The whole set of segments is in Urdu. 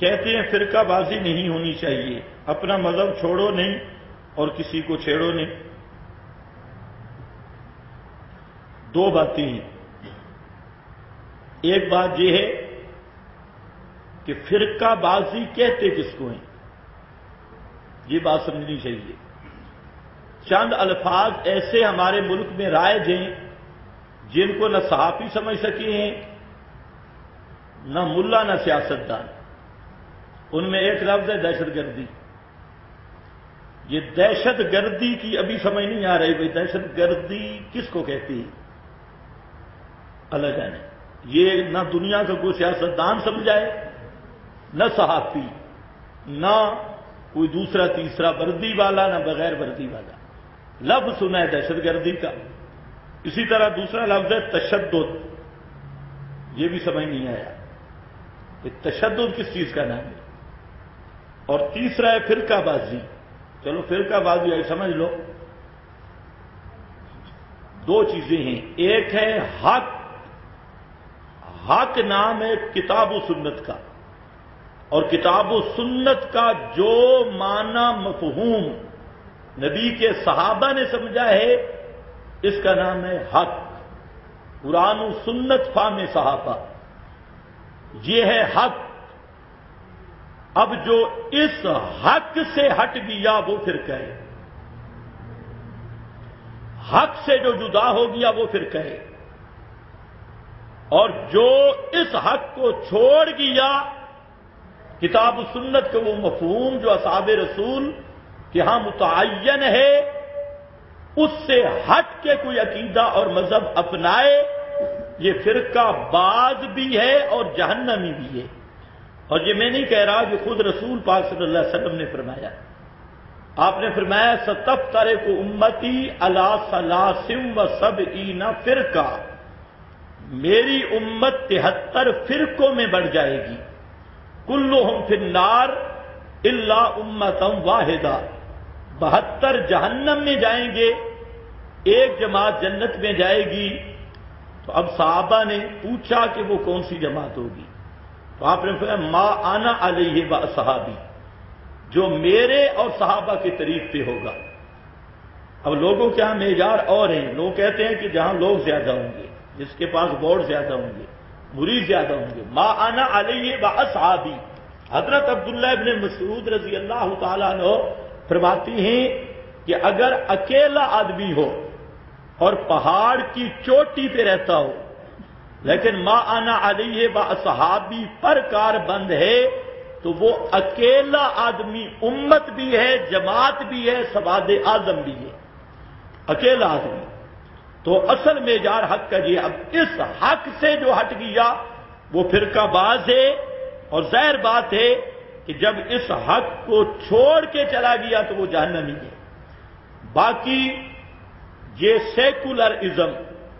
کہتے ہیں فرقہ بازی نہیں ہونی چاہیے، اپنا مذہب چھوڑو نہیں اور کسی کو چھیڑو نہیں۔ دو باتیں ہیں، ایک بات یہ ہے کہ فرقہ بازی کہتے کس کو ہیں، یہ بات سمجھنی چاہیے۔ چند الفاظ ایسے ہمارے ملک میں رائج ہیں جن کو نہ صحافی سمجھ سکے ہیں، نہ ملا نہ سیاستدان۔ ان میں ایک لفظ ہے دہشت گردی۔ یہ دہشت گردی کی ابھی سمجھ نہیں آ رہی، بھائی دہشت گردی کس کو کہتی ہے، اللہ جانے۔ یہ نہ دنیا کا کوئی سیاستدان سمجھائے، نہ صحافی، نہ کوئی دوسرا تیسرا وردی والا، نہ بغیر وردی والا۔ لفظ سنا ہے دہشت گردی کا۔ اسی طرح دوسرا لفظ ہے تشدد، یہ بھی سمجھ نہیں آیا کہ تشدد کس چیز کا نام ہے۔ اور تیسرا ہے فرقہ بازی۔ چلو فرقہ بازی آئی سمجھ لو۔ دو چیزیں ہیں، ایک ہے حق، حق نام ہے کتاب و سنت کا، اور کتاب و سنت کا جو معنی مفہوم نبی کے صحابہ نے سمجھا ہے اس کا نام ہے حق۔ قرآن و سنت فہم صحابہ، یہ ہے حق۔ اب جو اس حق سے ہٹ گیا وہ فرقہ ہے، حق سے جو جدا ہو گیا وہ فرقہ ہے، اور جو اس حق کو چھوڑ گیا، کتاب و سنت کا وہ مفہوم جو اصحاب رسول کہ ہاں متعین ہے، اس سے ہٹ کے کوئی عقیدہ اور مذہب اپنائے، یہ فرقہ باز بھی ہے اور جہنمی بھی ہے۔ اور یہ میں نہیں کہہ رہا، کہ خود رسول پاک صلی اللہ علیہ وسلم نے فرمایا۔ آپ نے فرمایا ستفترق امتی علی 73 فرقہ، میری امت 73 فرقوں میں بڑھ جائے گی، کلہم فی النار الا امتا واحدہ، 72 جہنم میں جائیں گے، ایک جماعت جنت میں جائے گی۔ تو اب صحابہ نے پوچھا کہ وہ کون سی جماعت ہوگی؟ تو آپ نے فرمایا ما انا علیہ و اصحابی، جو میرے اور صحابہ کے طریق پہ ہوگا۔ اب لوگوں کے ہاں معیار اور ہیں، لوگ کہتے ہیں کہ جہاں لوگ زیادہ ہوں گے، جس کے پاس ووٹ زیادہ ہوں گے، مرید زیادہ ہوں گے۔ ما انا علیہ و اصحابی، حضرت عبداللہ ابن مسعود رضی اللہ تعالیٰ عنہ فرماتی ہیں کہ اگر اکیلا آدمی ہو اور پہاڑ کی چوٹی پہ رہتا ہو، لیکن ما انا علیہ و اصحابی پر کار بند ہے، تو وہ اکیلا آدمی امت بھی ہے، جماعت بھی ہے، سواد اعظم بھی ہے، اکیلا آدمی۔ تو اصل معیار حق کا یہ، اب اس حق سے جو ہٹ گیا وہ فرقہ باز ہے، اور ظاہر بات ہے کہ جب اس حق کو چھوڑ کے چلا گیا تو وہ جہنمی ہے۔ باقی یہ سیکولرازم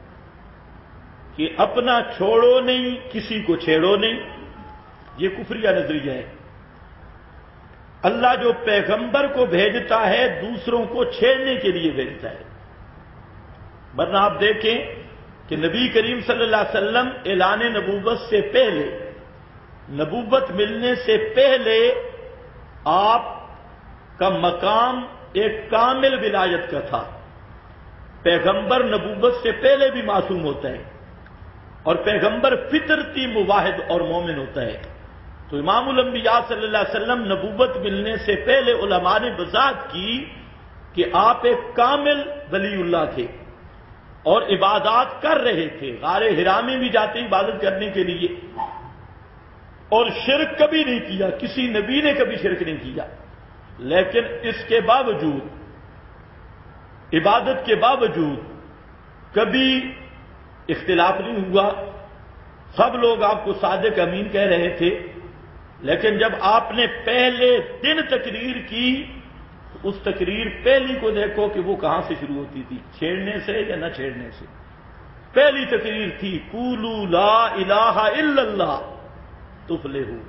کہ اپنا چھوڑو نہیں کسی کو چھیڑو نہیں، یہ کفریہ نظریہ ہے۔ اللہ جو پیغمبر کو بھیجتا ہے دوسروں کو چھیڑنے کے لیے بھیجتا ہے، ورنہ آپ دیکھیں کہ نبی کریم صلی اللہ علیہ وسلم اعلان نبوت سے پہلے، نبوت ملنے سے پہلے آپ کا مقام ایک کامل ولایت کا تھا۔ پیغمبر نبوت سے پہلے بھی معصوم ہوتا ہے، اور پیغمبر فطرتی مواحد اور مومن ہوتا ہے۔ تو امام الانبیاء صلی اللہ علیہ وسلم نبوت ملنے سے پہلے علماء نے وضاحت کی کہ آپ ایک کامل ولی اللہ تھے اور عبادات کر رہے تھے، غار حرا میں بھی جاتے عبادت کرنے کے لیے، اور شرک کبھی نہیں کیا، کسی نبی نے کبھی شرک نہیں کیا۔ لیکن اس کے باوجود، عبادت کے باوجود کبھی اختلاف نہیں ہوا، سب لوگ آپ کو صادق امین کہہ رہے تھے۔ لیکن جب آپ نے پہلے دن تقریر کی، اس تقریر پہلی کو دیکھو کہ وہ کہاں سے شروع ہوتی تھی، چھیڑنے سے یا نہ چھیڑنے سے۔ پہلی تقریر تھی قولوا لا الہ الا اللہ تفلحوا۔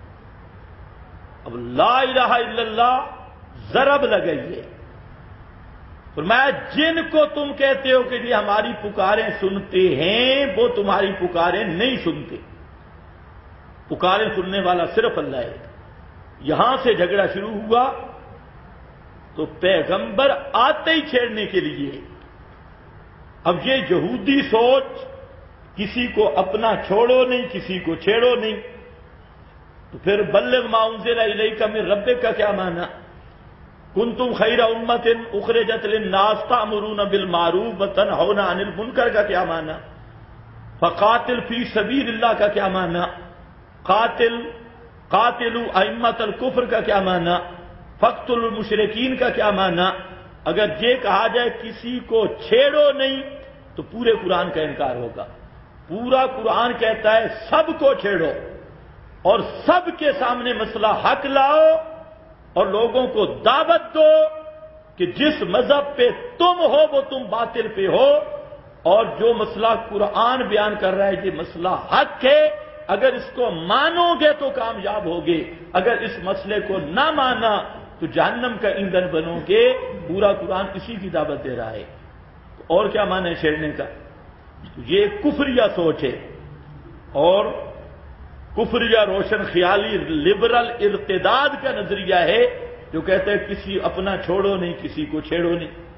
اب لا الہ الا اللہ ضرب لگائیے، فرمایا جن کو تم کہتے ہو کہ یہ ہماری پکاریں سنتے ہیں، وہ تمہاری پکاریں نہیں سنتے۔ پکارے سننے والا صرف اللہ ہے۔ یہاں سے جھگڑا شروع ہوا تو پیغمبر آتے ہی چھیڑنے کے لیے۔ اب یہ یہودی سوچ، کسی کو اپنا چھوڑو نہیں، کسی کو چھیڑو نہیں، تو پھر بلغ ما انزل الیک من ربک کا کیا معنی؟ کنتم خیر امۃ اخرجت للناس تأمرون بالمعروف وتنہون عن المنکر کا کیا معنی؟ فقاتل فی سبیل اللہ کا کیا معنی؟ قاتلوا ائمۃ الکفر کا کیا معنی؟ فاقتلوا المشرکین کا کیا معنی؟ اگر یہ کہا جائے کسی کو چھیڑو نہیں تو پورے قرآن کا انکار ہوگا۔ پورا قرآن کہتا ہے سب کو چھیڑو اور سب کے سامنے مسئلہ حق لاؤ اور لوگوں کو دعوت دو کہ جس مذہب پہ تم ہو وہ تم باطل پہ ہو، اور جو مسئلہ قرآن بیان کر رہا ہے یہ مسئلہ حق ہے، اگر اس کو مانو گے تو کامیاب ہوگے، اگر اس مسئلے کو نہ مانا تو جہنم کا ایندھن بنو گے۔ پورا قرآن اسی کی دعوت دے رہا ہے۔ اور کیا معنی ہے چھیڑنے کا؟ یہ کفریہ سوچ ہے، اور کفریہ روشن خیالی لبرل ارتداد کا نظریہ ہے جو کہتا ہے کسی اپنا چھوڑو نہیں، کسی کو چھیڑو نہیں۔